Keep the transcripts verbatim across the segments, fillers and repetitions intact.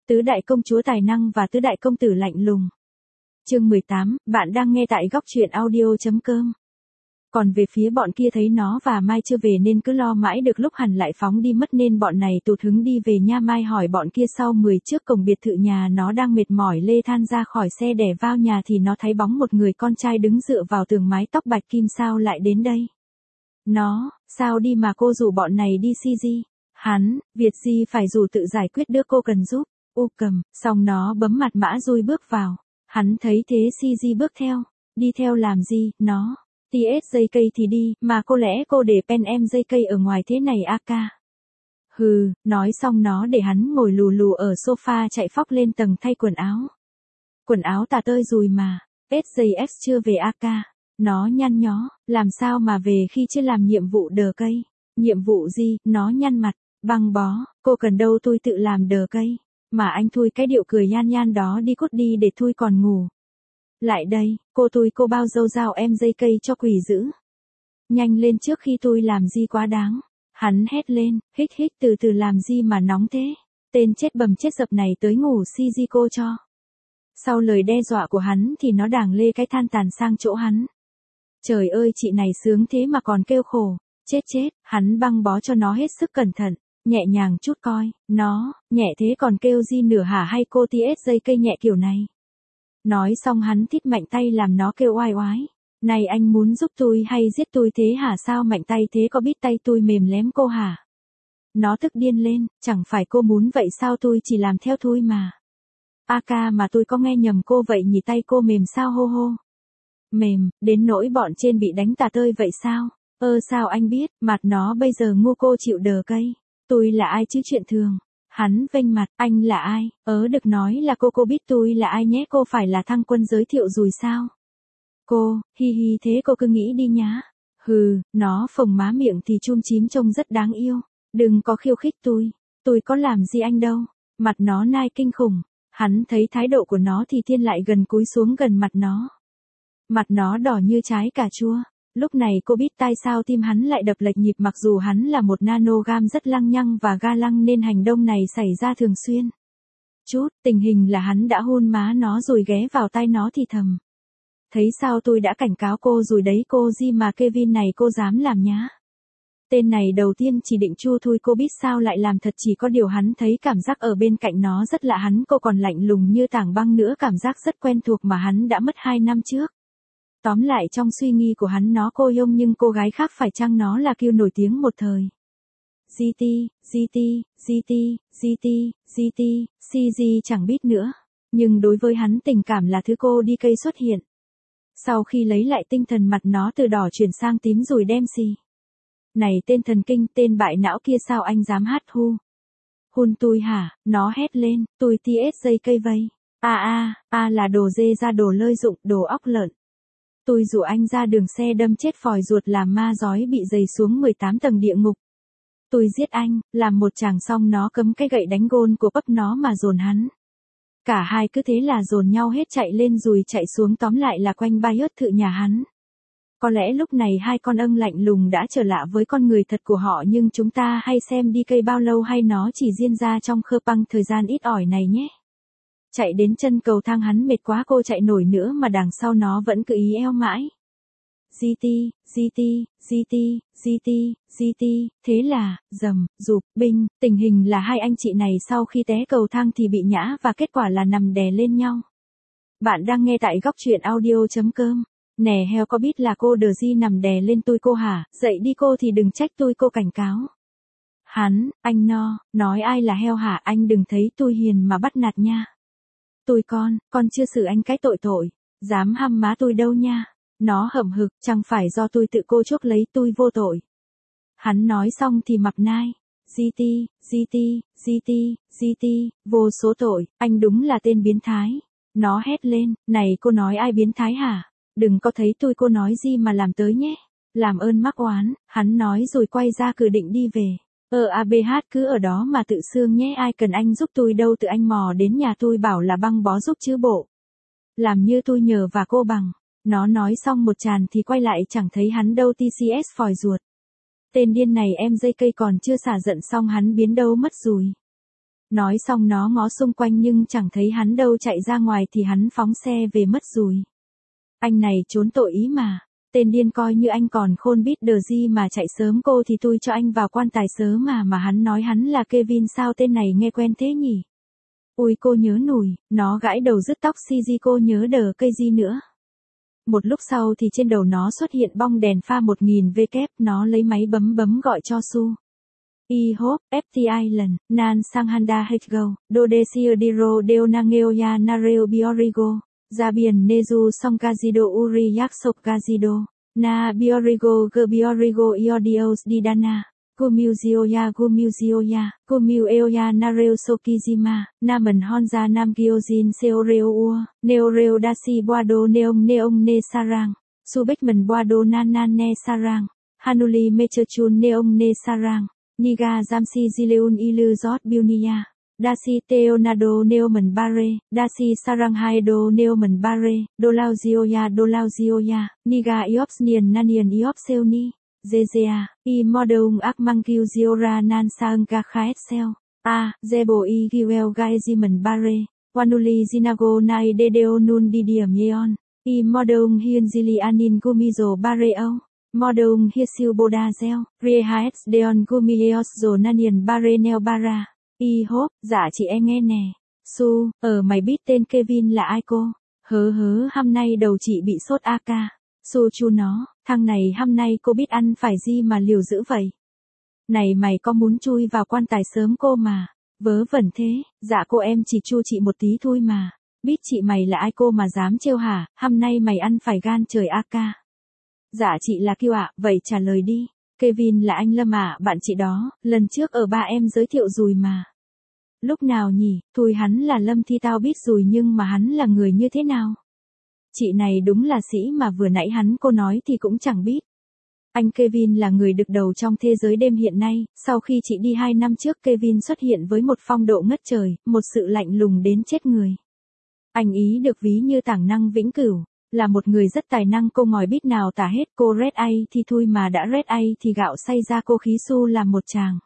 Tứ đại công chúa tài năng và tứ đại công tử lạnh lùng. Chương mười tám, bạn đang nghe tại góc truyện audio chấm com. Còn về phía bọn kia thấy nó và Mai chưa về nên cứ lo mãi được lúc hẳn lại phóng đi mất nên bọn này tụt hứng đi về nha. Mai hỏi bọn kia sau mười trước cổng biệt thự nhà nó đang mệt mỏi lê than ra khỏi xe để vào nhà thì nó thấy bóng một người con trai đứng dựa vào tường, mái tóc bạch kim. Sao lại đến đây? Nó, sao đi mà cô rủ bọn này đi si di? Hắn, việc gì phải rủ tự giải quyết đưa cô cần giúp. U cầm, xong nó bấm mặt mã rui bước vào. Hắn thấy thế si di bước theo. Đi theo làm gì, nó. tê ét dây cây thì đi, mà cô lẽ cô để pen em dây cây ở ngoài thế này a ca. Hừ, nói xong nó để hắn ngồi lù lù ở sofa chạy phóc lên tầng thay quần áo. Quần áo tà tơi rùi mà, ét gi ét chưa về a ca. Nó nhăn nhó, làm sao mà về khi chưa làm nhiệm vụ đờ cây. Nhiệm vụ gì, nó nhăn mặt, băng bó, cô cần đâu tôi tự làm đờ cây. Mà anh thui cái điệu cười nhan nhan đó đi cút đi để thui còn ngủ. Lại đây, cô thui cô bao dâu dao em dây cây cho quỷ dữ. Nhanh lên trước khi tôi làm gì quá đáng. Hắn hét lên, hích hích từ từ làm gì mà nóng thế. Tên chết bầm chết dập này tới ngủ si di cô cho. Sau lời đe dọa của hắn thì nó đàng lê cái than tàn sang chỗ hắn. Trời ơi chị này sướng thế mà còn kêu khổ. Chết chết, hắn băng bó cho nó hết sức cẩn thận. Nhẹ nhàng chút coi, nó, nhẹ thế còn kêu gì nửa hả hay cô tê ét dây cây nhẹ kiểu này. Nói xong hắn thít mạnh tay làm nó kêu oai oái. Này anh muốn giúp tôi hay giết tôi thế hả? Sao mạnh tay thế, có biết tay tôi mềm lém cô hả? Nó tức điên lên, chẳng phải cô muốn vậy sao, tôi chỉ làm theo thôi mà. A ca mà tôi có nghe nhầm cô vậy nhỉ, tay cô mềm sao hô hô. Mềm, đến nỗi bọn trên bị đánh tà tơi vậy sao? Ơ sao anh biết, mặt nó bây giờ ngu cô chịu đờ cây. Tôi là ai chứ chuyện thường. Hắn vênh mặt, anh là ai? Ớ được nói là cô cô biết tôi là ai nhé, cô phải là thăng quân giới thiệu rồi sao? Cô, hi hi thế cô cứ nghĩ đi nhá. Hừ, nó phồng má miệng thì chum chím trông rất đáng yêu. Đừng có khiêu khích tôi. Tôi có làm gì anh đâu. Mặt nó nai kinh khủng. Hắn thấy thái độ của nó thì thiên lại gần cúi xuống gần mặt nó. Mặt nó đỏ như trái cà chua. Lúc này cô biết tại sao tim hắn lại đập lệch nhịp, mặc dù hắn là một nanogam rất lăng nhăng và ga lăng nên hành động này xảy ra thường xuyên. Chút, tình hình là hắn đã hôn má nó rồi ghé vào tai nó thì thầm. Thấy sao tôi đã cảnh cáo cô rồi đấy cô gì mà Kevin này cô dám làm nhá. Tên này đầu tiên chỉ định chua thôi, cô biết sao lại làm thật, chỉ có điều hắn thấy cảm giác ở bên cạnh nó rất lạ, hắn cô còn lạnh lùng như tảng băng nữa, cảm giác rất quen thuộc mà hắn đã mất hai năm trước. Tóm lại trong suy nghĩ của hắn nó cô Yông nhưng cô gái khác, phải chăng nó là kiêu nổi tiếng một thời. giê tê, giê tê, giê tê, giê tê, giê tê, xê giê chẳng biết nữa. Nhưng đối với hắn tình cảm là thứ cô đi cây xuất hiện. Sau khi lấy lại tinh thần mặt nó từ đỏ chuyển sang tím rồi đem xì. Này tên thần kinh, tên bại não kia, sao anh dám hát hu? Hôn tôi hả? Nó hét lên, tôi tê ét dây cây vây. A a, a là đồ dê ra, đồ lợi dụng, đồ óc lợn. Tôi dụ anh ra đường xe đâm chết phòi ruột làm ma giói bị dày xuống mười tám tầng địa ngục. Tôi giết anh, làm một chàng xong nó cấm cái gậy đánh gôn của bắp nó mà dồn hắn. Cả hai cứ thế là dồn nhau hết, chạy lên rồi chạy xuống, tóm lại là quanh ba yớt thự nhà hắn. Có lẽ lúc này hai con âng lạnh lùng đã trở lạ với con người thật của họ, nhưng chúng ta hay xem đi cây bao lâu hay nó chỉ diễn ra trong khơ băng thời gian ít ỏi này nhé. Chạy đến chân cầu thang hắn mệt quá, cô chạy nổi nữa mà đằng sau nó vẫn cứ ý eo mãi. giê tê, giê tê, giê tê, giê tê, giê tê, thế là, dầm, rụp, binh, tình hình là hai anh chị này sau khi té cầu thang thì bị ngã và kết quả là nằm đè lên nhau. Bạn đang nghe tại góc truyện audio chấm com. Nè heo, có biết là cô đờ di nằm đè lên tôi cô hả? Dậy đi cô thì đừng trách tôi, cô cảnh cáo. Hắn, anh no, nói ai là heo hả? Anh đừng thấy tôi hiền mà bắt nạt nha. Tôi con, con chưa xử anh cái tội tội, dám hăm má tôi đâu nha. Nó hậm hực, chẳng phải do tôi tự cô chuốc lấy, tôi vô tội. Hắn nói xong thì mập nai. giê tê, giê tê, giê tê, giê tê, vô số tội, anh đúng là tên biến thái. Nó hét lên, này cô nói ai biến thái hả? Đừng có thấy tôi cô nói gì mà làm tới nhé. Làm ơn mắc oán, hắn nói rồi quay ra cửa định đi về. Ờ a bê hát cứ ở đó mà tự sương nhé, ai cần anh giúp tôi đâu, tự anh mò đến nhà tôi bảo là băng bó giúp chứ bộ. Làm như tôi nhờ và cô bằng. Nó nói xong một tràn thì quay lại chẳng thấy hắn đâu, tê xê ét phòi ruột. Tên điên này em dây cây còn chưa xả giận xong hắn biến đâu mất rồi. Nói xong nó ngó xung quanh nhưng chẳng thấy hắn đâu, chạy ra ngoài thì hắn phóng xe về mất rồi. Anh này trốn tội ý mà. Tên điên coi như anh còn khôn biết đờ gì mà chạy sớm, cô thì tôi cho anh vào quan tài sớm mà mà hắn nói hắn là Kevin, sao tên này nghe quen thế nhỉ? Ui cô nhớ nùi, nó gãi đầu rứt tóc xê giê, cô nhớ đờ cây gì nữa. Một lúc sau thì trên đầu nó xuất hiện bong đèn pha một nghìn W, nó lấy máy bấm bấm gọi cho Su. I hope, ép tê Island, Nan sang Handa Hego, Dodesir Diro Deonangeoya Nareo Biorigo, Zabian Nezu Song Gazido Uri Yaksok Gazido, Na Biorigo Ge Biorigo Iodios Didana, Gumuzioya Gumuzioya, Gumueoya Nareo Sokizima, Naman Honza Nam Gyojin Seoreo Ua, Neoreo Dasi Boado Neong Neong Ne Sarang, Subekman Boado Nanan Ne Sarang, Hanuli Mechechun Neong Ne Sarang. Niga Jamsi Zileun Ilu Zot Bunia, Dasi Teonado Neoman Bare, Dasi Sarang Haido Neoman Bare, Dolau Zioya Dolau Zioya, Niga Iops Nian Nanian Iops Seoni, Zezea, I Modung Akmangkiu Ziora Nan Saung Gakhaet Seo, A, Zebo I Giwel Gaeziman Bare, Wanuli Zinago Nai Dedeo Nun Didiam Yeon, I Modung Hiên Zilianin Gumizo Bareo. Modung Hiesiu Boda Zeo, Riehaets Deon Gumileos Zonanian Bare Neo Bara, I hope, dạ chị em nghe nè. Su, ờ mày biết tên Kevin là ai cô? Hớ hớ, hôm nay đầu chị bị sốt a ca. Su chu nó, thằng này hôm nay cô biết ăn phải gì mà liều dữ vậy? Này mày có muốn chui vào quan tài sớm cô mà? Vớ vẩn thế, dạ cô em chỉ chu chị một tí thôi mà. Biết chị mày là ai cô mà dám trêu hả, hôm nay mày ăn phải gan trời a ca. Dạ chị là Kiều ạ, vậy trả lời đi. Kevin là anh Lâm ạ, bạn chị đó, lần trước ở ba em giới thiệu rồi mà. Lúc nào nhỉ, thôi hắn là Lâm thì tao biết rồi nhưng mà hắn là người như thế nào? Chị này đúng là sĩ mà vừa nãy hắn cô nói thì cũng chẳng biết. Anh Kevin là người được đầu trong thế giới đêm hiện nay, sau khi chị đi hai năm trước Kevin xuất hiện với một phong độ ngất trời, một sự lạnh lùng đến chết người. Anh ý được ví như tảng năng vĩnh cửu. Là một người rất tài năng, cô ngòi biết nào tả hết, cô red A thì thôi mà đã red A thì gạo xay ra cô khí su làm một chàng.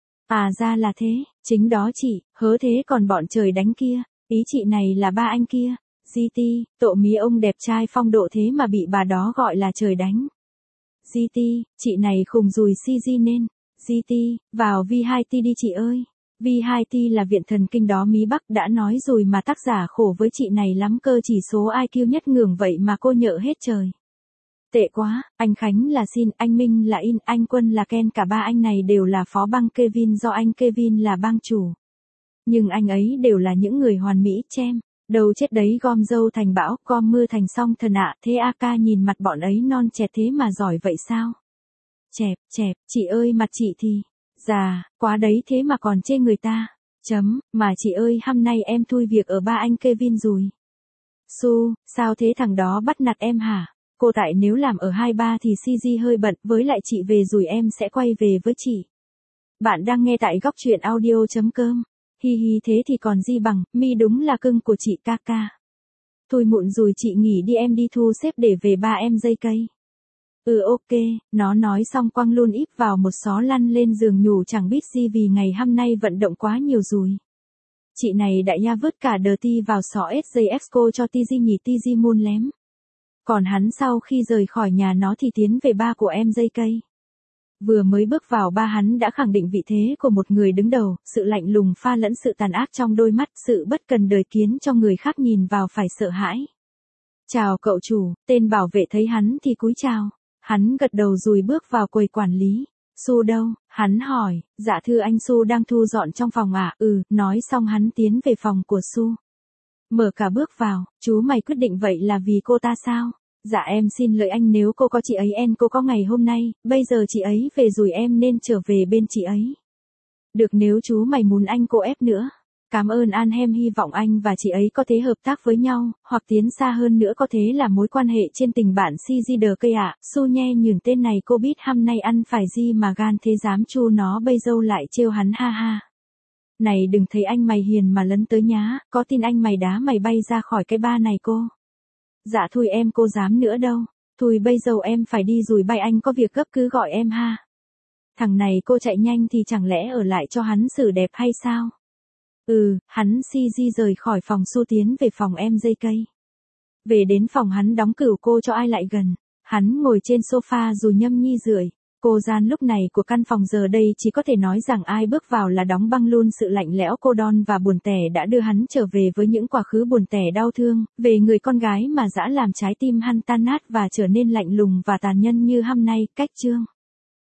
À ra là thế, chính đó chị, hớ thế còn bọn trời đánh kia, ý chị này là ba anh kia, giê tê, tội mí ông đẹp trai phong độ thế mà bị bà đó gọi là trời đánh. giê tê, chị này khùng rùi xê giê nên, giê tê, vào vê hai tê đi chị ơi. vê hai tê là viện thần kinh đó mí Bắc đã nói rồi mà, tác giả khổ với chị này lắm cơ, chỉ số i kiu nhất ngưỡng vậy mà cô nhợ hết trời. Tệ quá, anh Khánh là Sin, anh Minh là In, anh Quân là Ken, cả ba anh này đều là phó băng Kevin do anh Kevin là bang chủ. Nhưng anh ấy đều là những người hoàn mỹ, chem, đầu chết đấy gom dâu thành bão, gom mưa thành song thần ạ, thế a ca nhìn mặt bọn ấy non trẻ thế mà giỏi vậy sao? Chẹp, chẹp, chị ơi mặt chị thì... Già, quá đấy thế mà còn chê người ta. Chấm, mà chị ơi hôm nay em thui việc ở ba anh Kevin rồi. Su, sao thế thằng đó bắt nạt em hả? Cô tại nếu làm ở hai ba thì xê giê hơi bận, với lại chị về rồi em sẽ quay về với chị. Bạn đang nghe tại góc truyện audio chấm com. Hi hi thế thì còn gì bằng, mi đúng là cưng của chị ca ca. Thôi muộn rồi chị nghỉ đi, em đi thu xếp để về ba em dây cây. Ừ ok, nó nói xong quăng luôn íp vào một xó lăn lên giường nhủ chẳng biết gì vì ngày hôm nay vận động quá nhiều rồi. Chị này đại nha vứt cả đờ ti vào xó ét giây exco cho ti di nhỉ, ti di muôn lém. Còn hắn sau khi rời khỏi nhà nó thì tiến về ba của em dây cây. Vừa mới bước vào ba hắn đã khẳng định vị thế của một người đứng đầu, sự lạnh lùng pha lẫn sự tàn ác trong đôi mắt, sự bất cần đời kiến cho người khác nhìn vào phải sợ hãi. Chào cậu chủ, tên bảo vệ thấy hắn thì cúi chào. Hắn gật đầu rồi bước vào quầy quản lý. Su đâu? Hắn hỏi. Dạ thưa anh, Su đang thu dọn trong phòng ạ. À? Ừ, nói xong hắn tiến về phòng của Su. Mở cả bước vào. Chú mày quyết định vậy là vì cô ta sao? Dạ em xin lỗi anh, nếu cô có chị ấy en cô có ngày hôm nay, bây giờ chị ấy về rồi em nên trở về bên chị ấy. Được, nếu chú mày muốn anh cô ép nữa. Cảm ơn An, em hy vọng anh và chị ấy có thể hợp tác với nhau, hoặc tiến xa hơn nữa có thể là mối quan hệ trên tình bạn si di đờ cây ạ. Su nhe nhường tên này cô biết hôm nay ăn phải gì mà gan thế dám chu nó bây giờ lại trêu hắn ha ha. Này đừng thấy anh mày hiền mà lấn tới nhá, có tin anh mày đá mày bay ra khỏi cái ba này cô. Dạ thôi em cô dám nữa đâu, thôi bây giờ em phải đi rồi, bay anh có việc gấp cứ gọi em ha. Thằng này cô chạy nhanh thì chẳng lẽ ở lại cho hắn xử đẹp hay sao? Ừ, hắn si di rời khỏi phòng Su tiến về phòng em gi ca. Về đến phòng hắn đóng cửu cô cho ai lại gần. Hắn ngồi trên sofa dù nhâm nhi rượi. Cô gian lúc này của căn phòng giờ đây chỉ có thể nói rằng ai bước vào là đóng băng luôn sự lạnh lẽo cô đơn và buồn tẻ đã đưa hắn trở về với những quá khứ buồn tẻ đau thương, về người con gái mà dã làm trái tim hắn tan nát và trở nên lạnh lùng và tàn nhẫn như hôm nay, cách chương.